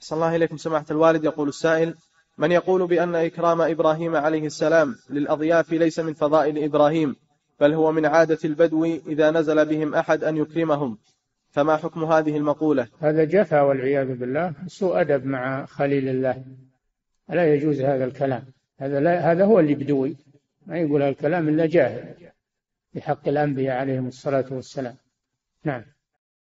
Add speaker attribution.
Speaker 1: صلى الله إليكم سماحة الوالد. يقول السائل: من يقول بأن إكرام إبراهيم عليه السلام للأضياف ليس من فضائل إبراهيم، بل هو من عادة البدو إذا نزل بهم أحد أن يكرمهم، فما حكم هذه المقولة؟
Speaker 2: هذا جفا والعياذ بالله، سوء أدب مع خليل الله، لا يجوز هذا الكلام. هذا هو اللي بدوي، ما يقول هالكلام إلا جاهل بحق الأنبياء عليهم الصلاة والسلام. نعم.